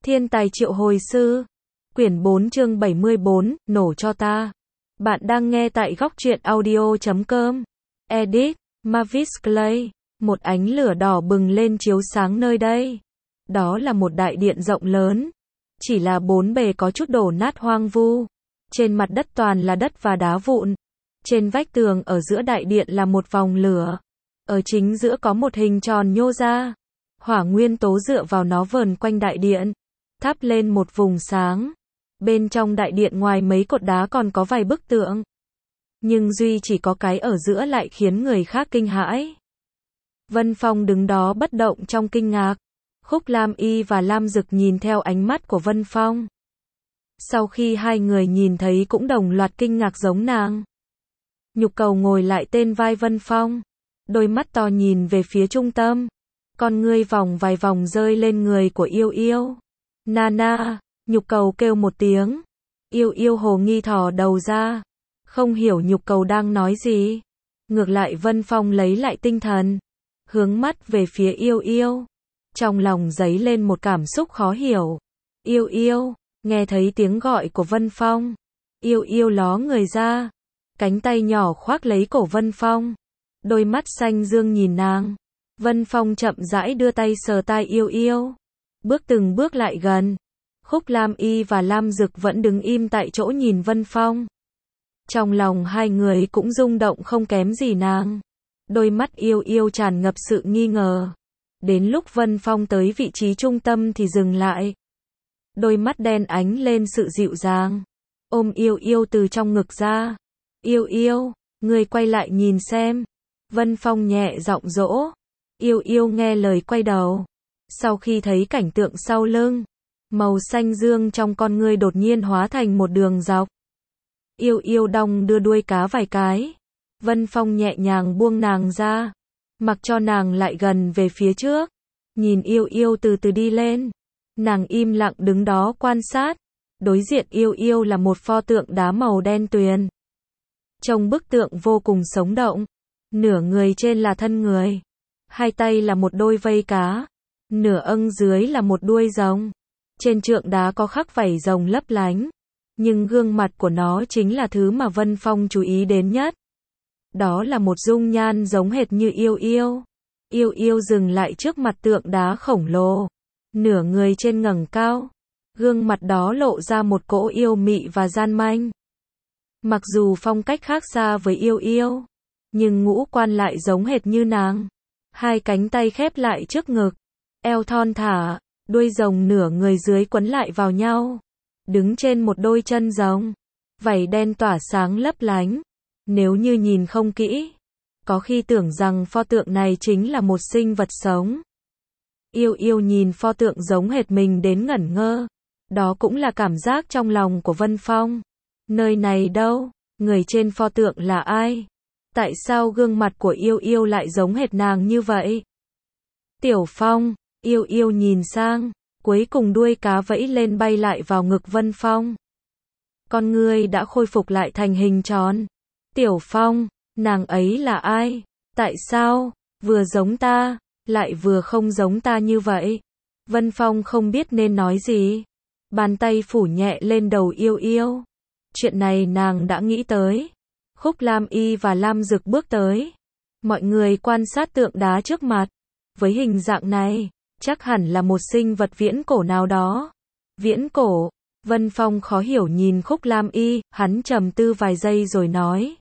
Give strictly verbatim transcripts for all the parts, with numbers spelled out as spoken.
Thiên tài triệu hồi sư. Quyển bốn chương bảy mươi bốn, nổ cho ta. Bạn đang nghe tại góc truyện audio chấm com. Edit, Mavis Clay. Một ánh lửa đỏ bừng lên chiếu sáng nơi đây. Đó là một đại điện rộng lớn. Chỉ là bốn bề có chút đổ nát hoang vu. Trên mặt đất toàn là đất và đá vụn. Trên vách tường ở giữa đại điện là một vòng lửa. Ở chính giữa có một hình tròn nhô ra. Hỏa nguyên tố dựa vào nó vờn quanh đại điện, thắp lên một vùng sáng. Bên trong đại điện ngoài mấy cột đá còn có vài bức tượng. Nhưng duy chỉ có cái ở giữa lại khiến người khác kinh hãi. Vân Phong đứng đó bất động trong kinh ngạc. Khúc Lam Y và Lam Dực nhìn theo ánh mắt của Vân Phong. Sau khi hai người nhìn thấy cũng đồng loạt kinh ngạc giống nàng. Nhục Cầu ngồi lại tên vai Vân Phong. Đôi mắt to nhìn về phía trung tâm. Con ngươi vòng vài vòng rơi lên người của Yêu Yêu. Nana, Nhục Cầu kêu một tiếng. Yêu Yêu hồ nghi thò đầu ra. Không hiểu Nhục Cầu đang nói gì. Ngược lại Vân Phong lấy lại tinh thần. Hướng mắt về phía Yêu Yêu. Trong lòng dấy lên một cảm xúc khó hiểu. Yêu Yêu, nghe thấy tiếng gọi của Vân Phong. Yêu Yêu ló người ra. Cánh tay nhỏ khoác lấy cổ Vân Phong. Đôi mắt xanh dương nhìn nàng. Vân Phong chậm rãi đưa tay sờ tai Yêu Yêu. Bước từng bước lại gần. Khúc Lam Y và Lam Dực vẫn đứng im tại chỗ nhìn Vân Phong. Trong lòng hai người cũng rung động không kém gì nàng. Đôi mắt Yêu Yêu tràn ngập sự nghi ngờ. Đến lúc Vân Phong tới vị trí trung tâm thì dừng lại. Đôi mắt đen ánh lên sự dịu dàng. Ôm Yêu Yêu từ trong ngực ra. Yêu Yêu, người quay lại nhìn xem. Vân Phong nhẹ giọng dỗ. Yêu Yêu nghe lời quay đầu. Sau khi thấy cảnh tượng sau lưng, màu xanh dương trong con ngươi đột nhiên hóa thành một đường dọc. Yêu Yêu đong đưa đuôi cá vài cái. Vân Phong nhẹ nhàng buông nàng ra, mặc cho nàng lại gần về phía trước. Nhìn Yêu Yêu từ từ đi lên. Nàng im lặng đứng đó quan sát. Đối diện Yêu Yêu là một pho tượng đá màu đen tuyền. Trông bức tượng vô cùng sống động. Nửa người trên là thân người. Hai tay là một đôi vây cá. Nửa âng dưới là một đuôi rồng. Trên trượng đá có khắc vảy rồng lấp lánh. Nhưng gương mặt của nó chính là thứ mà Vân Phong chú ý đến nhất. Đó là một dung nhan giống hệt như Yêu Yêu. Yêu Yêu dừng lại trước mặt tượng đá khổng lồ. Nửa người trên ngẩng cao. Gương mặt đó lộ ra một cỗ yêu mị và gian manh. Mặc dù phong cách khác xa với Yêu Yêu, nhưng ngũ quan lại giống hệt như nàng. Hai cánh tay khép lại trước ngực, eo thon thả, đuôi rồng nửa người dưới quấn lại vào nhau, đứng trên một đôi chân rồng, vảy đen tỏa sáng lấp lánh. Nếu như nhìn không kỹ, có khi tưởng rằng pho tượng này chính là một sinh vật sống. Yêu Yêu nhìn pho tượng giống hệt mình đến ngẩn ngơ. Đó cũng là cảm giác trong lòng của Vân Phong. Nơi này đâu? Người trên pho tượng là ai? Tại sao gương mặt của Yêu Yêu lại giống hệt nàng như vậy? Tiểu Phong, Yêu Yêu nhìn sang, cuối cùng đuôi cá vẫy lên bay lại vào ngực Vân Phong. Con ngươi đã khôi phục lại thành hình tròn. Tiểu Phong, nàng ấy là ai? Tại sao, vừa giống ta, lại vừa không giống ta như vậy? Vân Phong không biết nên nói gì. Bàn tay phủ nhẹ lên đầu Yêu Yêu. Chuyện này nàng đã nghĩ tới. Khúc Lam Y và Lam Dực bước tới. Mọi người quan sát tượng đá trước mặt. Với hình dạng này, chắc hẳn là một sinh vật viễn cổ nào đó. Viễn cổ? Vân Phong khó hiểu nhìn Khúc Lam Y, hắn trầm tư vài giây rồi nói.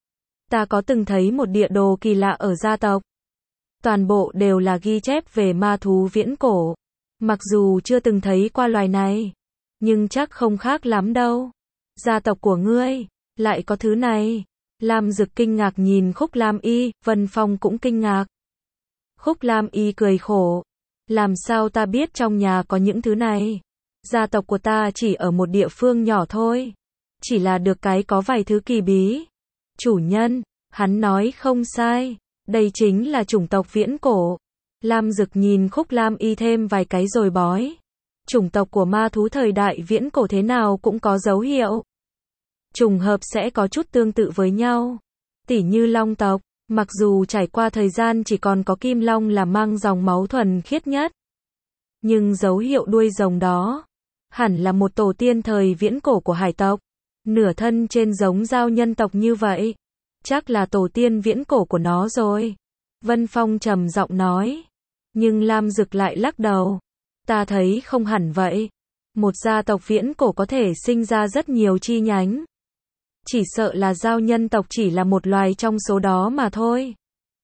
Ta có từng thấy một địa đồ kỳ lạ ở gia tộc. Toàn bộ đều là ghi chép về ma thú viễn cổ. Mặc dù chưa từng thấy qua loài này, nhưng chắc không khác lắm đâu. Gia tộc của ngươi lại có thứ này. Lam Dực kinh ngạc nhìn Khúc Lam Y, Vân Phong cũng kinh ngạc. Khúc Lam Y cười khổ. Làm sao ta biết trong nhà có những thứ này? Gia tộc của ta chỉ ở một địa phương nhỏ thôi. Chỉ là được cái có vài thứ kỳ bí. Chủ nhân, hắn nói không sai. Đây chính là chủng tộc viễn cổ. Lam Dực nhìn Khúc Lam Y thêm vài cái rồi bói. Chủng tộc của ma thú thời đại viễn cổ thế nào cũng có dấu hiệu. Trùng hợp sẽ có chút tương tự với nhau. Tỉ như long tộc, mặc dù trải qua thời gian chỉ còn có Kim Long là mang dòng máu thuần khiết nhất. Nhưng dấu hiệu đuôi rồng đó, hẳn là một tổ tiên thời viễn cổ của hải tộc. Nửa thân trên giống dao nhân tộc như vậy. Chắc là tổ tiên viễn cổ của nó rồi. Vân Phong trầm giọng nói. Nhưng Lam Dực lại lắc đầu. Ta thấy không hẳn vậy. Một gia tộc viễn cổ có thể sinh ra rất nhiều chi nhánh. Chỉ sợ là dao nhân tộc chỉ là một loài trong số đó mà thôi.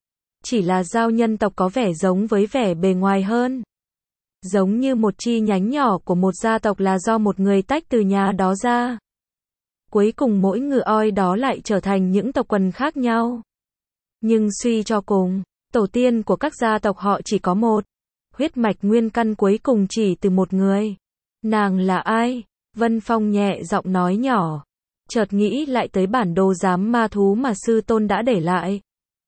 Chỉ là dao nhân tộc có vẻ giống với vẻ bề ngoài hơn. Giống như một chi nhánh nhỏ của một gia tộc là do một người tách từ nhà đó ra. Cuối cùng mỗi ngựa oi đó lại trở thành những tộc quần khác nhau. Nhưng suy cho cùng, tổ tiên của các gia tộc họ chỉ có một. Huyết mạch nguyên căn cuối cùng chỉ từ một người. Nàng là ai? Vân Phong nhẹ giọng nói nhỏ. Chợt nghĩ lại tới bản đồ giám ma thú mà sư tôn đã để lại.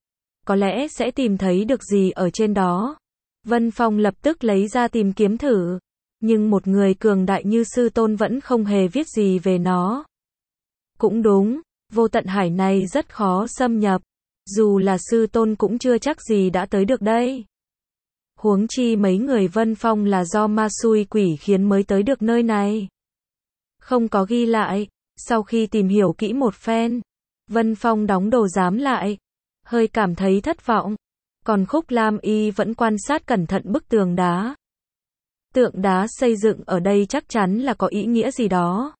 Có lẽ sẽ tìm thấy được gì ở trên đó. Vân Phong lập tức lấy ra tìm kiếm thử. Nhưng một người cường đại như sư tôn vẫn không hề viết gì về nó. Cũng đúng, vô tận hải này rất khó xâm nhập. Dù là sư tôn cũng chưa chắc gì đã tới được đây. Huống chi mấy người Vân Phong là do ma xui quỷ khiến mới tới được nơi này. Không có ghi lại. Sau khi tìm hiểu kỹ một phen, Vân Phong đóng đồ giám lại. Hơi cảm thấy thất vọng. Còn Khúc Lam Y vẫn quan sát cẩn thận bức tường đá. Tượng đá xây dựng ở đây chắc chắn là có ý nghĩa gì đó.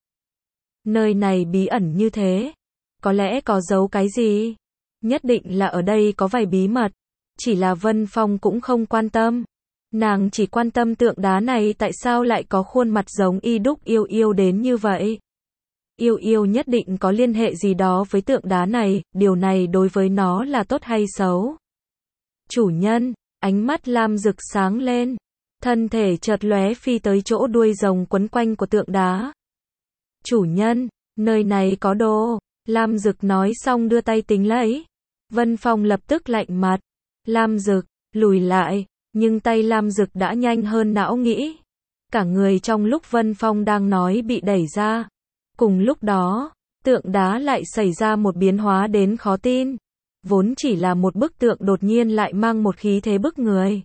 Nơi này bí ẩn như thế. Có lẽ có giấu cái gì. Nhất định là ở đây có vài bí mật. Chỉ là Vân Phong cũng không quan tâm. Nàng chỉ quan tâm tượng đá này tại sao lại có khuôn mặt giống y đúc yêu yêu đến như vậy. Yêu yêu nhất định có liên hệ gì đó với tượng đá này, điều này đối với nó là tốt hay xấu? Chủ nhân, ánh mắt Lam Dực sáng lên, thân thể chợt lóe phi tới chỗ đuôi rồng quấn quanh của tượng đá. Chủ nhân, nơi này có đồ. Lam Dực nói xong đưa tay tính lấy. Vân Phong lập tức lạnh mặt. Lam Dực, lùi lại, nhưng tay Lam Dực đã nhanh hơn não nghĩ. Cả người trong lúc Vân Phong đang nói bị đẩy ra. Cùng lúc đó, tượng đá lại xảy ra một biến hóa đến khó tin. Vốn chỉ là một bức tượng đột nhiên lại mang một khí thế bức người.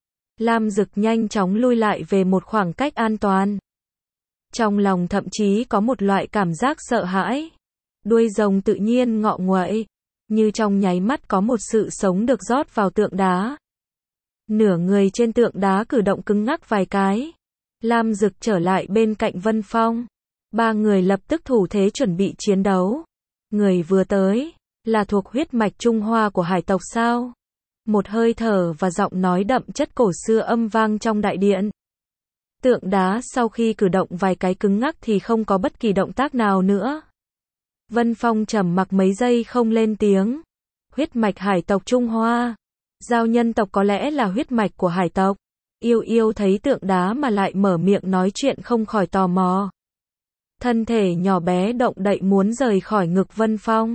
Lam Dực nhanh chóng lui lại về một khoảng cách an toàn. Trong lòng thậm chí có một loại cảm giác sợ hãi. Đuôi rồng tự nhiên ngọ nguậy, như trong nháy mắt có một sự sống được rót vào tượng đá. Nửa người trên tượng đá cử động cứng ngắc vài cái. Lam Dực trở lại bên cạnh Vân Phong. Ba người lập tức thủ thế chuẩn bị chiến đấu. Người vừa tới, là thuộc huyết mạch Trung Hoa của hải tộc sao? Một hơi thở và giọng nói đậm chất cổ xưa âm vang trong đại điện. Tượng đá sau khi cử động vài cái cứng ngắc thì không có bất kỳ động tác nào nữa. Vân Phong trầm mặc mấy giây không lên tiếng. Huyết mạch hải tộc Trung Hoa. Giao nhân tộc có lẽ là huyết mạch của hải tộc. Yêu yêu thấy tượng đá mà lại mở miệng nói chuyện không khỏi tò mò. Thân thể nhỏ bé động đậy muốn rời khỏi ngực Vân Phong.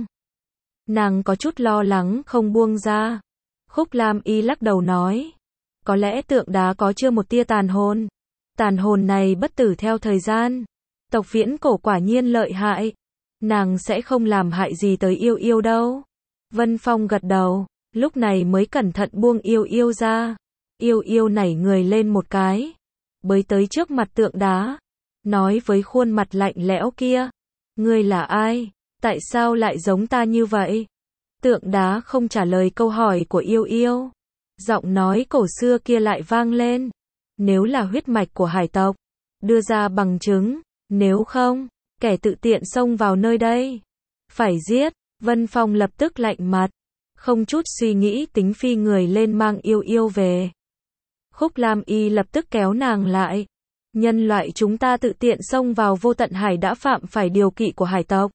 Nàng có chút lo lắng không buông ra. Khúc Lam Y lắc đầu nói. Có lẽ tượng đá có chưa một tia tàn hồn. Tàn hồn này bất tử theo thời gian. Tộc viễn cổ quả nhiên lợi hại. Nàng sẽ không làm hại gì tới yêu yêu đâu. Vân Phong gật đầu. Lúc này mới cẩn thận buông yêu yêu ra. Yêu yêu nảy người lên một cái. Bới tới trước mặt tượng đá. Nói với khuôn mặt lạnh lẽo kia. Ngươi là ai? Tại sao lại giống ta như vậy? Tượng đá không trả lời câu hỏi của yêu yêu. Giọng nói cổ xưa kia lại vang lên. Nếu là huyết mạch của hải tộc, đưa ra bằng chứng. Nếu không, kẻ tự tiện xông vào nơi đây, phải giết. Vân Phong lập tức lạnh mặt. Không chút suy nghĩ tính phi người lên mang yêu yêu về. Khúc Lam Y lập tức kéo nàng lại. Nhân loại chúng ta tự tiện xông vào vô tận hải đã phạm phải điều kỵ của hải tộc.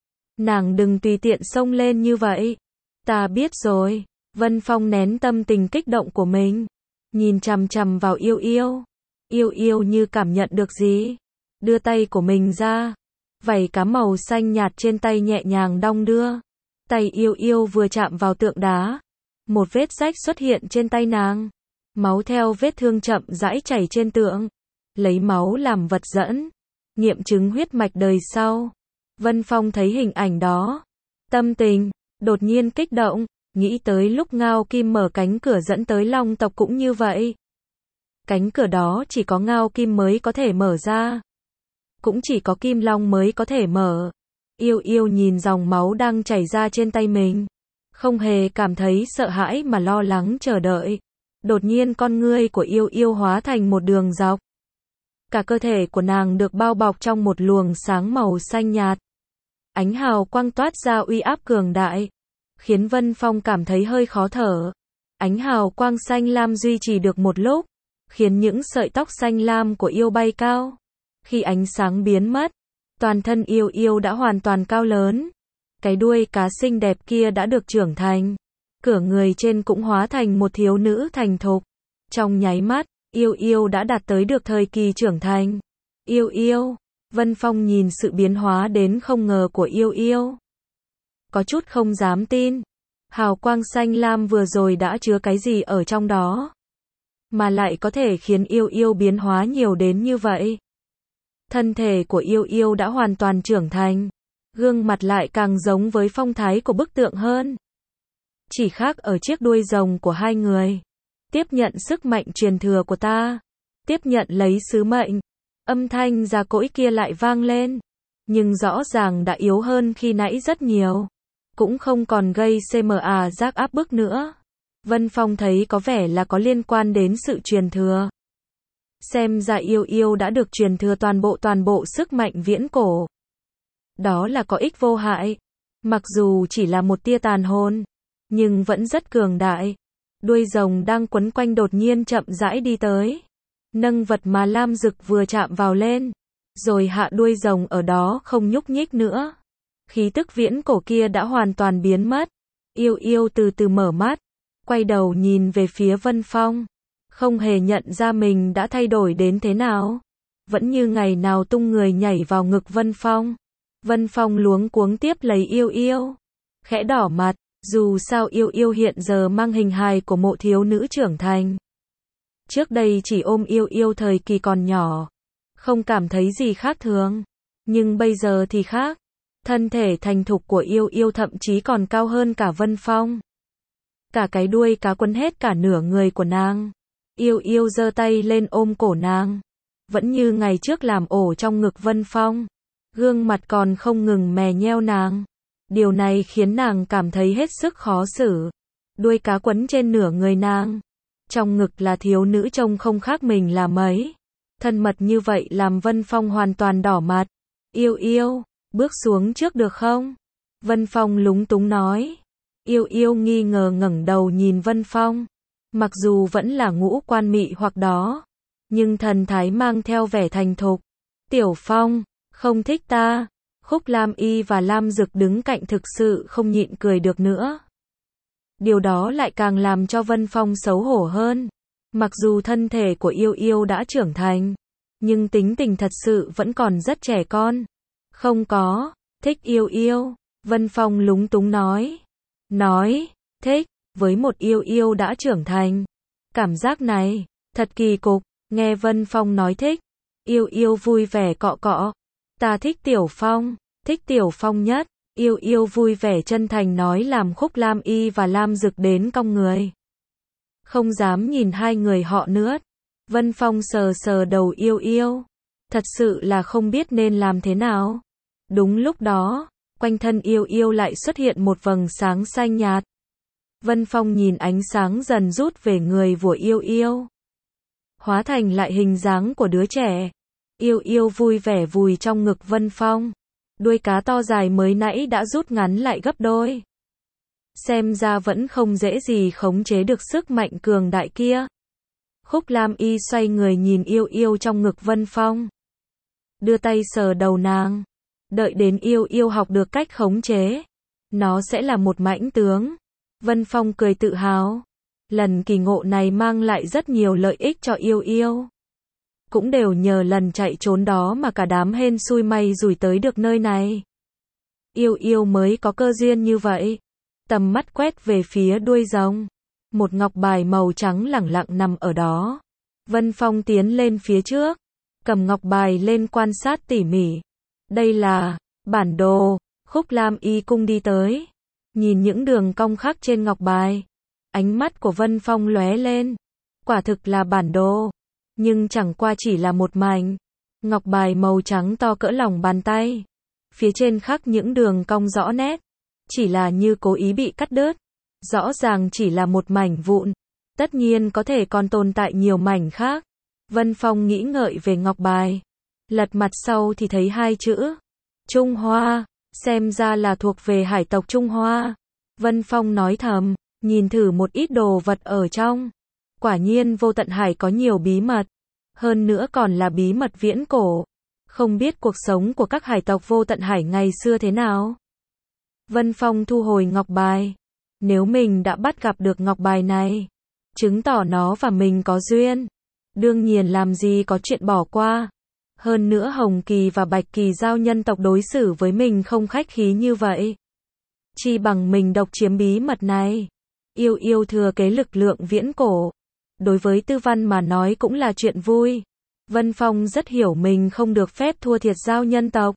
Nàng đừng tùy tiện xông lên như vậy. Ta biết rồi. Vân Phong nén tâm tình kích động của mình. Nhìn chằm chằm vào yêu yêu. Yêu yêu như cảm nhận được gì. Đưa tay của mình ra. Vảy cá màu xanh nhạt trên tay nhẹ nhàng đong đưa. Tay yêu yêu vừa chạm vào tượng đá. Một vết rách xuất hiện trên tay nàng. Máu theo vết thương chậm rãi chảy trên tượng. Lấy máu làm vật dẫn. Nghiệm chứng huyết mạch đời sau. Vân Phong thấy hình ảnh đó. Tâm tình đột nhiên kích động. Nghĩ tới lúc Ngao Kim mở cánh cửa dẫn tới Long tộc cũng như vậy. Cánh cửa đó chỉ có Ngao Kim mới có thể mở ra. Cũng chỉ có Kim Long mới có thể mở. Yêu Yêu nhìn dòng máu đang chảy ra trên tay mình. Không hề cảm thấy sợ hãi mà lo lắng chờ đợi. Đột nhiên con ngươi của Yêu Yêu hóa thành một đường dọc. Cả cơ thể của nàng được bao bọc trong một luồng sáng màu xanh nhạt. Ánh hào quang toát ra uy áp cường đại, khiến Vân Phong cảm thấy hơi khó thở. Ánh hào quang xanh lam duy trì được một lúc, khiến những sợi tóc xanh lam của Yêu bay cao. Khi ánh sáng biến mất, toàn thân Yêu Yêu đã hoàn toàn cao lớn. Cái đuôi cá xinh đẹp kia đã được trưởng thành. Cửa người trên cũng hóa thành một thiếu nữ thành thục. Trong nháy mắt, Yêu Yêu đã đạt tới được thời kỳ trưởng thành. Yêu Yêu, Vân Phong nhìn sự biến hóa đến không ngờ của Yêu Yêu. Có chút không dám tin. Hào quang xanh lam vừa rồi đã chứa cái gì ở trong đó, mà lại có thể khiến Yêu Yêu biến hóa nhiều đến như vậy. Thân thể của Yêu Yêu đã hoàn toàn trưởng thành. Gương mặt lại càng giống với phong thái của bức tượng hơn. Chỉ khác ở chiếc đuôi rồng của hai người. Tiếp nhận sức mạnh truyền thừa của ta. Tiếp nhận lấy sứ mệnh. Âm thanh già cỗi kia lại vang lên. Nhưng rõ ràng đã yếu hơn khi nãy rất nhiều. Cũng không còn gây cma giác áp bức nữa. Vân Phong thấy có vẻ là có liên quan đến sự truyền thừa. Xem ra Yêu Yêu đã được truyền thừa toàn bộ toàn bộ sức mạnh viễn cổ. Đó là có ích vô hại. Mặc dù chỉ là một tia tàn hồn, nhưng vẫn rất cường đại. Đuôi rồng đang quấn quanh đột nhiên chậm rãi đi tới. Nâng vật mà lam dực vừa chạm vào lên. Rồi hạ đuôi rồng ở đó không nhúc nhích nữa. Khí tức viễn cổ kia đã hoàn toàn biến mất. Yêu Yêu từ từ mở mắt. Quay đầu nhìn về phía Vân Phong. Không hề nhận ra mình đã thay đổi đến thế nào. Vẫn như ngày nào tung người nhảy vào ngực Vân Phong. Vân Phong luống cuống tiếp lấy Yêu Yêu. Khẽ đỏ mặt. Dù sao Yêu Yêu hiện giờ mang hình hài của mộ thiếu nữ trưởng thành. Trước đây chỉ ôm Yêu Yêu thời kỳ còn nhỏ. Không cảm thấy gì khác thường. Nhưng bây giờ thì khác. Thân thể thành thục của Yêu Yêu thậm chí còn cao hơn cả Vân Phong. Cả cái đuôi cá quấn hết cả nửa người của nàng. Yêu Yêu giơ tay lên ôm cổ nàng. Vẫn như ngày trước làm ổ trong ngực Vân Phong. Gương mặt còn không ngừng mè nheo nàng. Điều này khiến nàng cảm thấy hết sức khó xử. Đuôi cá quấn trên nửa người nàng. Trong ngực là thiếu nữ trông không khác mình là mấy. Thân mật như vậy làm Vân Phong hoàn toàn đỏ mặt. Yêu Yêu, bước xuống trước được không? Vân Phong lúng túng nói. Yêu Yêu nghi ngờ ngẩng đầu nhìn Vân Phong. Mặc dù vẫn là ngũ quan mị hoặc đó, nhưng thần thái mang theo vẻ thành thục. Tiểu Phong, không thích ta. Khúc Lam Y và Lam Dực đứng cạnh thực sự không nhịn cười được nữa. Điều đó lại càng làm cho Vân Phong xấu hổ hơn. Mặc dù thân thể của Yêu Yêu đã trưởng thành, nhưng tính tình thật sự vẫn còn rất trẻ con. Không có, thích Yêu Yêu. Vân Phong lúng túng nói. Nói, thích, với một Yêu Yêu đã trưởng thành. Cảm giác này, thật kỳ cục. Nghe Vân Phong nói thích, Yêu Yêu vui vẻ cọ cọ. Ta thích Tiểu Phong, thích Tiểu Phong nhất. Yêu Yêu vui vẻ chân thành nói làm Khúc Lam Y và Lam Dực đến cong người. Không dám nhìn hai người họ nữa. Vân Phong sờ sờ đầu Yêu Yêu. Thật sự là không biết nên làm thế nào. Đúng lúc đó, quanh thân Yêu Yêu lại xuất hiện một vầng sáng xanh nhạt. Vân Phong nhìn ánh sáng dần rút về người của Yêu Yêu. Hóa thành lại hình dáng của đứa trẻ. Yêu Yêu vui vẻ vùi trong ngực Vân Phong. Đuôi cá to dài mới nãy đã rút ngắn lại gấp đôi. Xem ra vẫn không dễ gì khống chế được sức mạnh cường đại kia. Khúc Lam Y xoay người nhìn Yêu Yêu trong ngực Vân Phong. Đưa tay sờ đầu nàng. Đợi đến Yêu Yêu học được cách khống chế, nó sẽ là một mãnh tướng. Vân Phong cười tự hào. Lần kỳ ngộ này mang lại rất nhiều lợi ích cho Yêu Yêu. Cũng đều nhờ lần chạy trốn đó mà cả đám hên xui may rủi tới được nơi này. Yêu Yêu mới có cơ duyên như vậy. Tầm mắt quét về phía đuôi rồng. Một ngọc bài màu trắng lẳng lặng nằm ở đó. Vân Phong tiến lên phía trước, cầm ngọc bài lên quan sát tỉ mỉ. Đây là bản đồ. Khúc Lam Y cung đi tới, nhìn những đường cong khắc trên ngọc bài. Ánh mắt của Vân Phong lóe lên. Quả thực là bản đồ. nhưng chẳng qua chỉ là một mảnh ngọc bài màu trắng to cỡ lòng bàn tay. Phía trên khắc những đường cong rõ nét, chỉ là như cố ý bị cắt đứt. Rõ ràng chỉ là một mảnh vụn, tất nhiên có thể còn tồn tại nhiều mảnh khác. Vân Phong nghĩ ngợi về ngọc bài, lật mặt sau thì thấy hai chữ Trung Hoa, xem ra là thuộc về hải tộc Trung Hoa. Vân Phong nói thầm, nhìn thử một ít đồ vật ở trong. Quả nhiên Vô Tận Hải có nhiều bí mật, hơn nữa còn là bí mật viễn cổ. Không biết cuộc sống của các hải tộc Vô Tận Hải ngày xưa thế nào. Vân Phong thu hồi ngọc bài. Nếu mình đã bắt gặp được ngọc bài này, chứng tỏ nó và mình có duyên. Đương nhiên làm gì có chuyện bỏ qua. Hơn nữa Hồng Kỳ và Bạch Kỳ giao nhân tộc đối xử với mình không khách khí như vậy. Chi bằng mình độc chiếm bí mật này. Yêu yêu thừa kế lực lượng viễn cổ. Đối với Tư Văn mà nói cũng là chuyện vui. Vân Phong rất hiểu mình không được phép thua thiệt giao nhân tộc.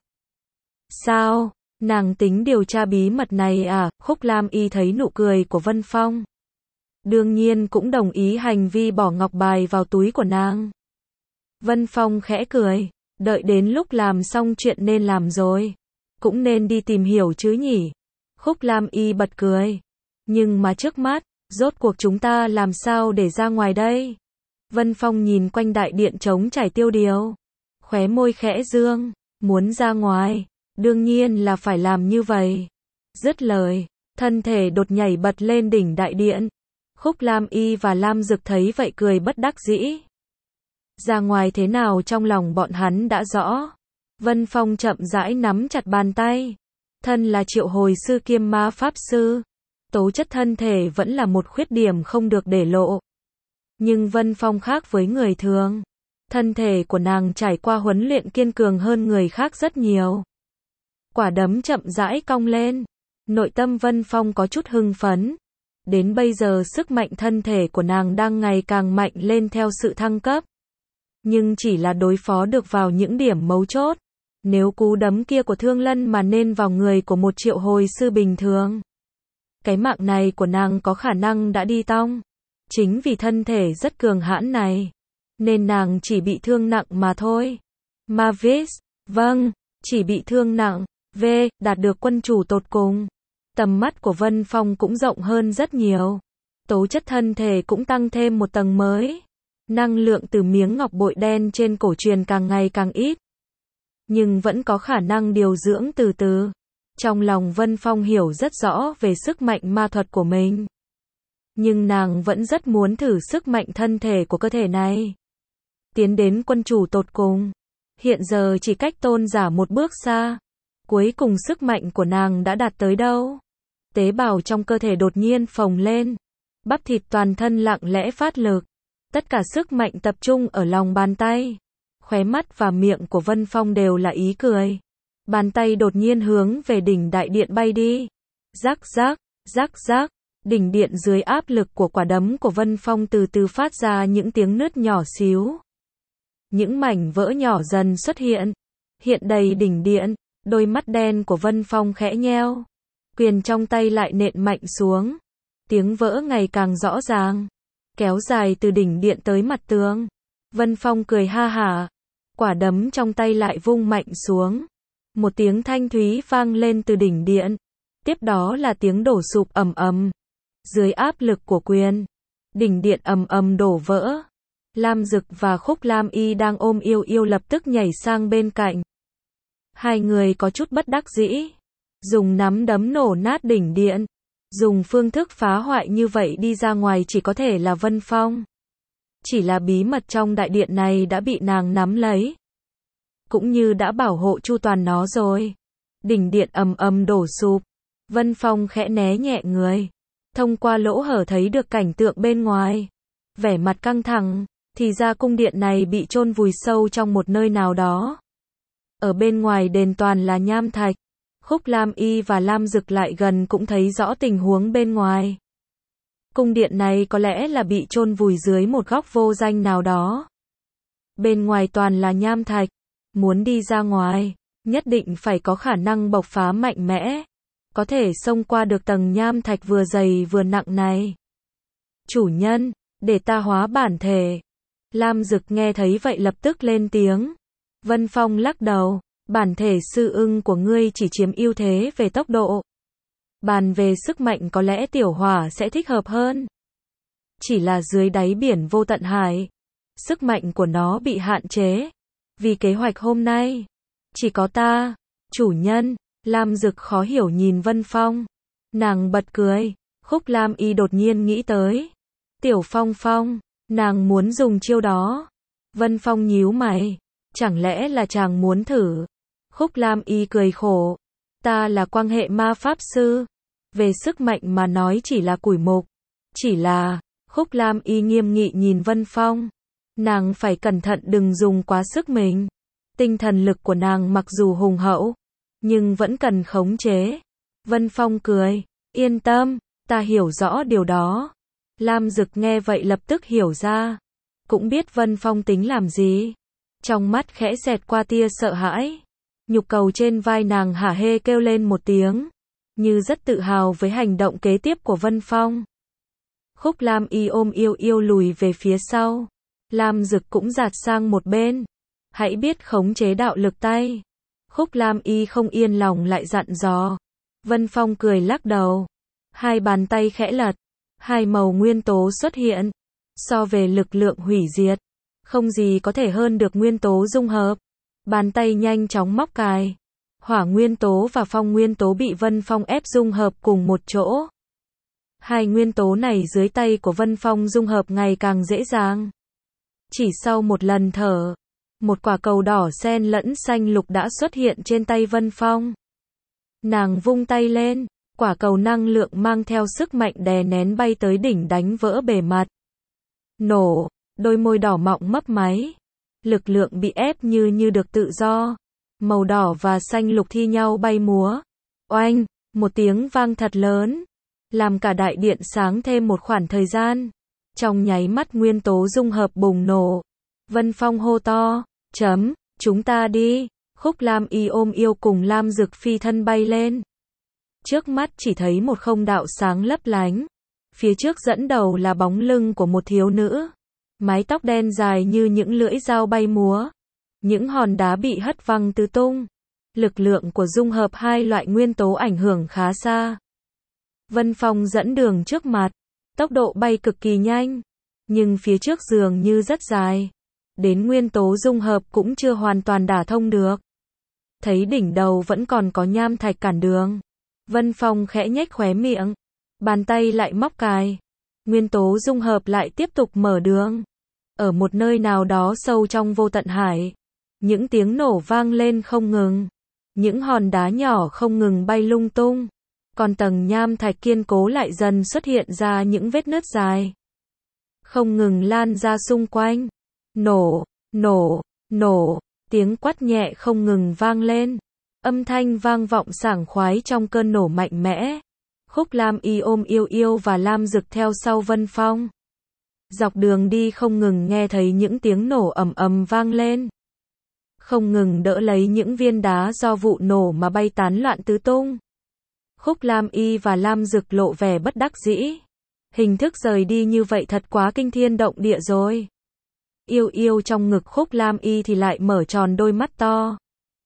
Sao? Nàng tính điều tra bí mật này à? Khúc Lam Y thấy nụ cười của Vân Phong, đương nhiên cũng đồng ý hành vi bỏ ngọc bài vào túi của nàng. Vân Phong khẽ cười, đợi đến lúc làm xong chuyện nên làm rồi, cũng nên đi tìm hiểu chứ nhỉ. Khúc Lam Y bật cười, nhưng mà trước mắt, rốt cuộc chúng ta làm sao để ra ngoài đây? Vân Phong nhìn quanh đại điện trống trải tiêu điều, khóe môi khẽ dương, muốn ra ngoài, đương nhiên là phải làm như vậy. Dứt lời, thân thể đột nhảy bật lên đỉnh đại điện. Khúc Lam Y và Lam Dực thấy vậy cười bất đắc dĩ. Ra ngoài thế nào trong lòng bọn hắn đã rõ. Vân Phong chậm rãi nắm chặt bàn tay. Thân là triệu hồi sư kiêm ma pháp sư, tố chất thân thể vẫn là một khuyết điểm không được để lộ. Nhưng Vân Phong khác với người thường. Thân thể của nàng trải qua huấn luyện kiên cường hơn người khác rất nhiều. Quả đấm chậm rãi cong lên. Nội tâm Vân Phong có chút hưng phấn. Đến bây giờ sức mạnh thân thể của nàng đang ngày càng mạnh lên theo sự thăng cấp. Nhưng chỉ là đối phó được vào những điểm mấu chốt. Nếu cú đấm kia của Thương Lân mà nên vào người của một triệu hồi sư bình thường, cái mạng này của nàng có khả năng đã đi tong. Chính vì thân thể rất cường hãn này, nên nàng chỉ bị thương nặng mà thôi. Mavis, vâng, chỉ bị thương nặng. V, đạt được quân chủ tột cùng. Tầm mắt của Vân Phong cũng rộng hơn rất nhiều. Tố chất thân thể cũng tăng thêm một tầng mới. Năng lượng từ miếng ngọc bội đen trên cổ truyền càng ngày càng ít. Nhưng vẫn có khả năng điều dưỡng từ từ. Trong lòng Vân Phong hiểu rất rõ về sức mạnh ma thuật của mình. Nhưng nàng vẫn rất muốn thử sức mạnh thân thể của cơ thể này. Tiến đến quân chủ tột cùng. Hiện giờ chỉ cách tôn giả một bước xa. Cuối cùng sức mạnh của nàng đã đạt tới đâu? Tế bào trong cơ thể đột nhiên phồng lên. Bắp thịt toàn thân lặng lẽ phát lực. Tất cả sức mạnh tập trung ở lòng bàn tay. Khóe mắt và miệng của Vân Phong đều là ý cười. Bàn tay đột nhiên hướng về đỉnh đại điện bay đi. Rắc rắc, rắc rắc. Đỉnh điện dưới áp lực của quả đấm của Vân Phong từ từ phát ra những tiếng nứt nhỏ xíu. Những mảnh vỡ nhỏ dần xuất hiện. Hiện đầy đỉnh điện. Đôi mắt đen của Vân Phong khẽ nheo. Quyền trong tay lại nện mạnh xuống. Tiếng vỡ ngày càng rõ ràng. Kéo dài từ đỉnh điện tới mặt tường. Vân Phong cười ha hả. Quả đấm trong tay lại vung mạnh xuống. Một tiếng thanh thúy vang lên từ đỉnh điện. Tiếp đó là tiếng đổ sụp ầm ầm. Dưới áp lực của quyền, đỉnh điện ầm ầm đổ vỡ. Lam Dực và Khúc Lam Y đang ôm yêu yêu lập tức nhảy sang bên cạnh. Hai người có chút bất đắc dĩ. Dùng nắm đấm nổ nát đỉnh điện. Dùng phương thức phá hoại như vậy đi ra ngoài chỉ có thể là Vân Phong. Chỉ là bí mật trong đại điện này đã bị nàng nắm lấy. Cũng như đã bảo hộ chu toàn nó rồi. Đỉnh điện ầm ầm đổ sụp. Vân Phong khẽ né nhẹ người. Thông qua lỗ hở thấy được cảnh tượng bên ngoài. Vẻ mặt căng thẳng. Thì ra cung điện này bị chôn vùi sâu trong một nơi nào đó. Ở bên ngoài đền toàn là nham thạch. Khúc Lam Y và Lam Dực lại gần cũng thấy rõ tình huống bên ngoài. Cung điện này có lẽ là bị chôn vùi dưới một góc vô danh nào đó. Bên ngoài toàn là nham thạch. Muốn đi ra ngoài, nhất định phải có khả năng bộc phá mạnh mẽ. Có thể xông qua được tầng nham thạch vừa dày vừa nặng này. Chủ nhân, để ta hóa bản thể. Lam Dực nghe thấy vậy lập tức lên tiếng. Vân Phong lắc đầu, bản thể sư ưng của ngươi chỉ chiếm ưu thế về tốc độ. Bàn về sức mạnh có lẽ tiểu hỏa sẽ thích hợp hơn. Chỉ là dưới đáy biển vô tận hải, sức mạnh của nó bị hạn chế. Vì kế hoạch hôm nay, chỉ có ta, chủ nhân. Lam Dực khó hiểu nhìn Vân Phong. Nàng bật cười, Khúc Lam Y đột nhiên nghĩ tới. Tiểu Phong Phong, nàng muốn dùng chiêu đó. Vân Phong nhíu mày, chẳng lẽ là chàng muốn thử? Khúc Lam Y cười khổ, ta là quan hệ ma pháp sư. Về sức mạnh mà nói chỉ là củi mục. Chỉ là, Khúc Lam Y nghiêm nghị nhìn Vân Phong. Nàng phải cẩn thận đừng dùng quá sức mình. Tinh thần lực của nàng mặc dù hùng hậu, nhưng vẫn cần khống chế. Vân Phong cười, yên tâm, ta hiểu rõ điều đó. Lam Dực nghe vậy lập tức hiểu ra, cũng biết Vân Phong tính làm gì. Trong mắt khẽ xẹt qua tia sợ hãi. Nhục cầu trên vai nàng hả hê kêu lên một tiếng, như rất tự hào với hành động kế tiếp của Vân Phong. Khúc Lam Y ôm Yêu Yêu lùi về phía sau. Lam Dực cũng dạt sang một bên. Hãy biết khống chế đạo lực tay. Khúc Lam Y không yên lòng lại dặn dò. Vân Phong cười lắc đầu. Hai bàn tay khẽ lật. Hai màu nguyên tố xuất hiện. So về lực lượng hủy diệt, không gì có thể hơn được nguyên tố dung hợp. Bàn tay nhanh chóng móc cài. Hỏa nguyên tố và phong nguyên tố bị Vân Phong ép dung hợp cùng một chỗ. Hai nguyên tố này dưới tay của Vân Phong dung hợp ngày càng dễ dàng. Chỉ sau một lần thở, một quả cầu đỏ xen lẫn xanh lục đã xuất hiện trên tay Vân Phong. Nàng vung tay lên, quả cầu năng lượng mang theo sức mạnh đè nén bay tới đỉnh đánh vỡ bề mặt. Nổ, đôi môi đỏ mọng mấp máy. Lực lượng bị ép như như được tự do. Màu đỏ và xanh lục thi nhau bay múa. Oanh, một tiếng vang thật lớn, làm cả đại điện sáng thêm một khoảng thời gian. Trong nháy mắt nguyên tố dung hợp bùng nổ. Vân Phong hô to, chấm, chúng ta đi. Khúc Lam Y ôm Yêu cùng Lam Dực phi thân bay lên. Trước mắt chỉ thấy một không đạo sáng lấp lánh. Phía trước dẫn đầu là bóng lưng của một thiếu nữ. Mái tóc đen dài như những lưỡi dao bay múa. Những hòn đá bị hất văng tứ tung. Lực lượng của dung hợp hai loại nguyên tố ảnh hưởng khá xa. Vân Phong dẫn đường trước mặt. Tốc độ bay cực kỳ nhanh. Nhưng phía trước dường như rất dài. Đến nguyên tố dung hợp cũng chưa hoàn toàn đả thông được. Thấy đỉnh đầu vẫn còn có nham thạch cản đường. Vân Phong khẽ nhếch khóe miệng. Bàn tay lại móc cài. Nguyên tố dung hợp lại tiếp tục mở đường. Ở một nơi nào đó sâu trong vô tận hải. Những tiếng nổ vang lên không ngừng. Những hòn đá nhỏ không ngừng bay lung tung. Còn tầng nham thạch kiên cố lại dần xuất hiện ra những vết nứt dài. Không ngừng lan ra xung quanh. Nổ, nổ, nổ. Tiếng quát nhẹ không ngừng vang lên. Âm thanh vang vọng sảng khoái trong cơn nổ mạnh mẽ. Khúc Lam Y ôm Yêu Yêu và Lam Dực theo sau Vân Phong. Dọc đường đi không ngừng nghe thấy những tiếng nổ ầm ầm vang lên. Không ngừng đỡ lấy những viên đá do vụ nổ mà bay tán loạn tứ tung. Khúc Lam Y và Lam Dực lộ vẻ bất đắc dĩ. Hình thức rời đi như vậy thật quá kinh thiên động địa rồi. Yêu Yêu trong ngực Khúc Lam Y thì lại mở tròn đôi mắt to.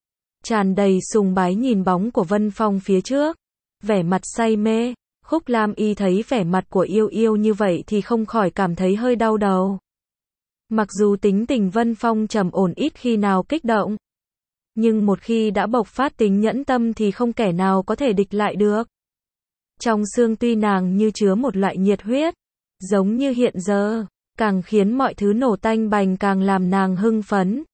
Tràn đầy sùng bái nhìn bóng của Vân Phong phía trước. Vẻ mặt say mê. Khúc Lam Y thấy vẻ mặt của Yêu Yêu như vậy thì không khỏi cảm thấy hơi đau đầu. Mặc dù tính tình Vân Phong trầm ổn ít khi nào kích động. Nhưng một khi đã bộc phát tính nhẫn tâm thì không kẻ nào có thể địch lại được. Trong xương tuy nàng như chứa một loại nhiệt huyết. Giống như hiện giờ. Càng khiến mọi thứ nổ tanh bành càng làm nàng hưng phấn.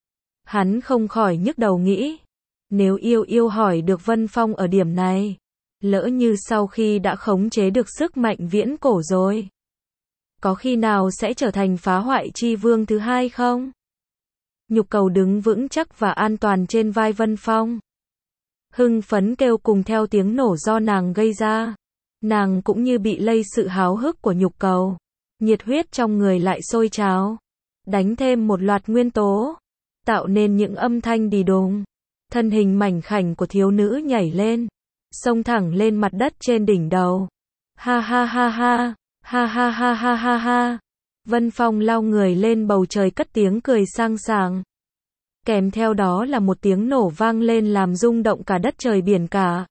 Hắn không khỏi nhức đầu nghĩ. Nếu Yêu Yêu hỏi được Vân Phong ở điểm này. Lỡ như sau khi đã khống chế được sức mạnh viễn cổ rồi. Có khi nào sẽ trở thành phá hoại chi vương thứ hai không? Nhục cầu đứng vững chắc và an toàn trên vai Vân Phong. Hưng phấn kêu cùng theo tiếng nổ do nàng gây ra. Nàng cũng như bị lây sự háo hức của nhục cầu. Nhiệt huyết trong người lại sôi trào. Đánh thêm một loạt nguyên tố. Tạo nên những âm thanh đì đùng. Thân hình mảnh khảnh của thiếu nữ nhảy lên. Xông thẳng lên mặt đất trên đỉnh đầu. Ha ha ha ha. Ha ha ha ha ha ha. Vân Phong lao người lên bầu trời cất tiếng cười sang sảng. Kèm theo đó là một tiếng nổ vang lên làm rung động cả đất trời biển cả.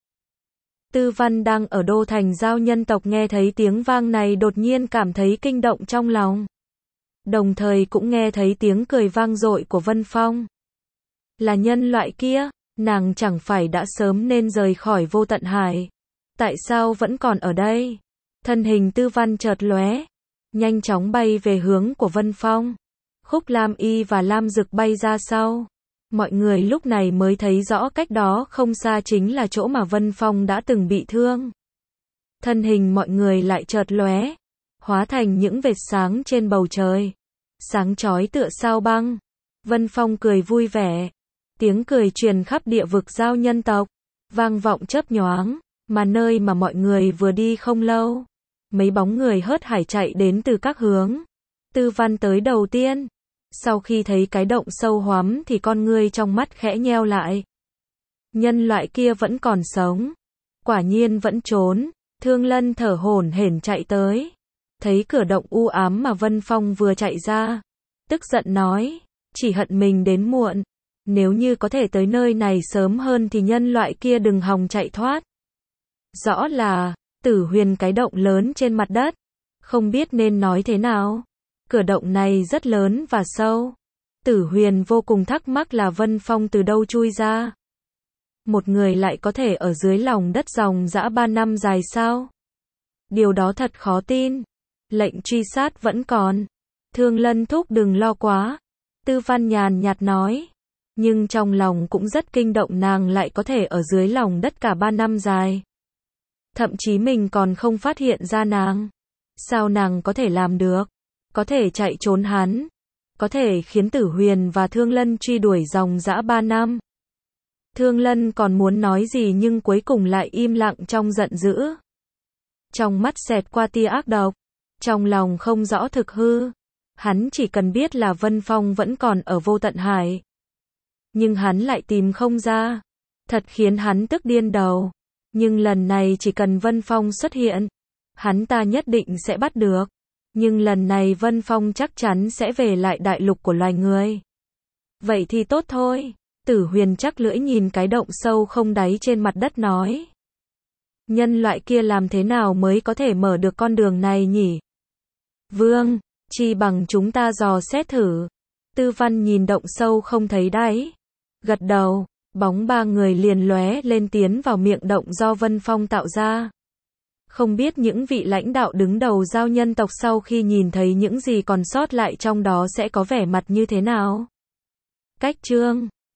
Tư Văn đang ở đô thành giao nhân tộc nghe thấy tiếng vang này đột nhiên cảm thấy kinh động trong lòng. Đồng thời cũng nghe thấy tiếng cười vang dội của Vân Phong. Là nhân loại kia, nàng chẳng phải đã sớm nên rời khỏi vô tận hải. Tại sao vẫn còn ở đây? Thân hình Tư Văn chợt lóe, nhanh chóng bay về hướng của Vân Phong. Khúc Lam Y và Lam Dực bay ra sau. Mọi người lúc này mới thấy rõ cách đó không xa chính là chỗ mà Vân Phong đã từng bị thương. Thân hình mọi người lại chợt lóe, hóa thành những vệt sáng trên bầu trời. Sáng chói tựa sao băng. Vân Phong cười vui vẻ. Tiếng cười truyền khắp địa vực giao nhân tộc. Vang vọng chớp nhoáng. Mà nơi mà mọi người vừa đi không lâu. Mấy bóng người hớt hải chạy đến từ các hướng. Tư Văn tới đầu tiên. Sau khi thấy cái động sâu hoắm thì con ngươi trong mắt khẽ nheo lại. Nhân loại kia vẫn còn sống. Quả nhiên vẫn trốn. Thương Lân thở hổn hển chạy tới. Thấy cửa động u ám mà Vân Phong vừa chạy ra. Tức giận nói. Chỉ hận mình đến muộn. Nếu như có thể tới nơi này sớm hơn thì nhân loại kia đừng hòng chạy thoát. Rõ là Tử Huyền cái động lớn trên mặt đất. Không biết nên nói thế nào. Cửa động này rất lớn và sâu. Tử Huyền vô cùng thắc mắc là Vân Phong từ đâu chui ra. Một người lại có thể ở dưới lòng đất dòng dã ba năm dài sao? Điều đó thật khó tin. Lệnh truy sát vẫn còn. Thương Lân thúc đừng lo quá. Tư Văn nhàn nhạt nói. Nhưng trong lòng cũng rất kinh động nàng lại có thể ở dưới lòng đất cả ba năm dài. Thậm chí mình còn không phát hiện ra nàng. Sao nàng có thể làm được? Có thể chạy trốn hắn. Có thể khiến Tử Huyền và Thương Lân truy đuổi dòng dã ba năm. Thương Lân còn muốn nói gì nhưng cuối cùng lại im lặng trong giận dữ. Trong mắt xẹt qua tia ác độc. Trong lòng không rõ thực hư. Hắn chỉ cần biết là Vân Phong vẫn còn ở vô tận hải. Nhưng hắn lại tìm không ra. Thật khiến hắn tức điên đầu. Nhưng lần này chỉ cần Vân Phong xuất hiện. Hắn ta nhất định sẽ bắt được. Nhưng lần này Vân Phong chắc chắn sẽ về lại đại lục của loài người. Vậy thì tốt thôi. Tử Huyền chắc lưỡi nhìn cái động sâu không đáy trên mặt đất nói. Nhân loại kia làm thế nào mới có thể mở được con đường này nhỉ? Vương, chi bằng chúng ta dò xét thử. Tư Văn nhìn động sâu không thấy đáy. Gật đầu, bóng ba người liền lóe lên tiến vào miệng động do Vân Phong tạo ra. Không biết những vị lãnh đạo đứng đầu giao nhân tộc sau khi nhìn thấy những gì còn sót lại trong đó sẽ có vẻ mặt như thế nào? Cách chương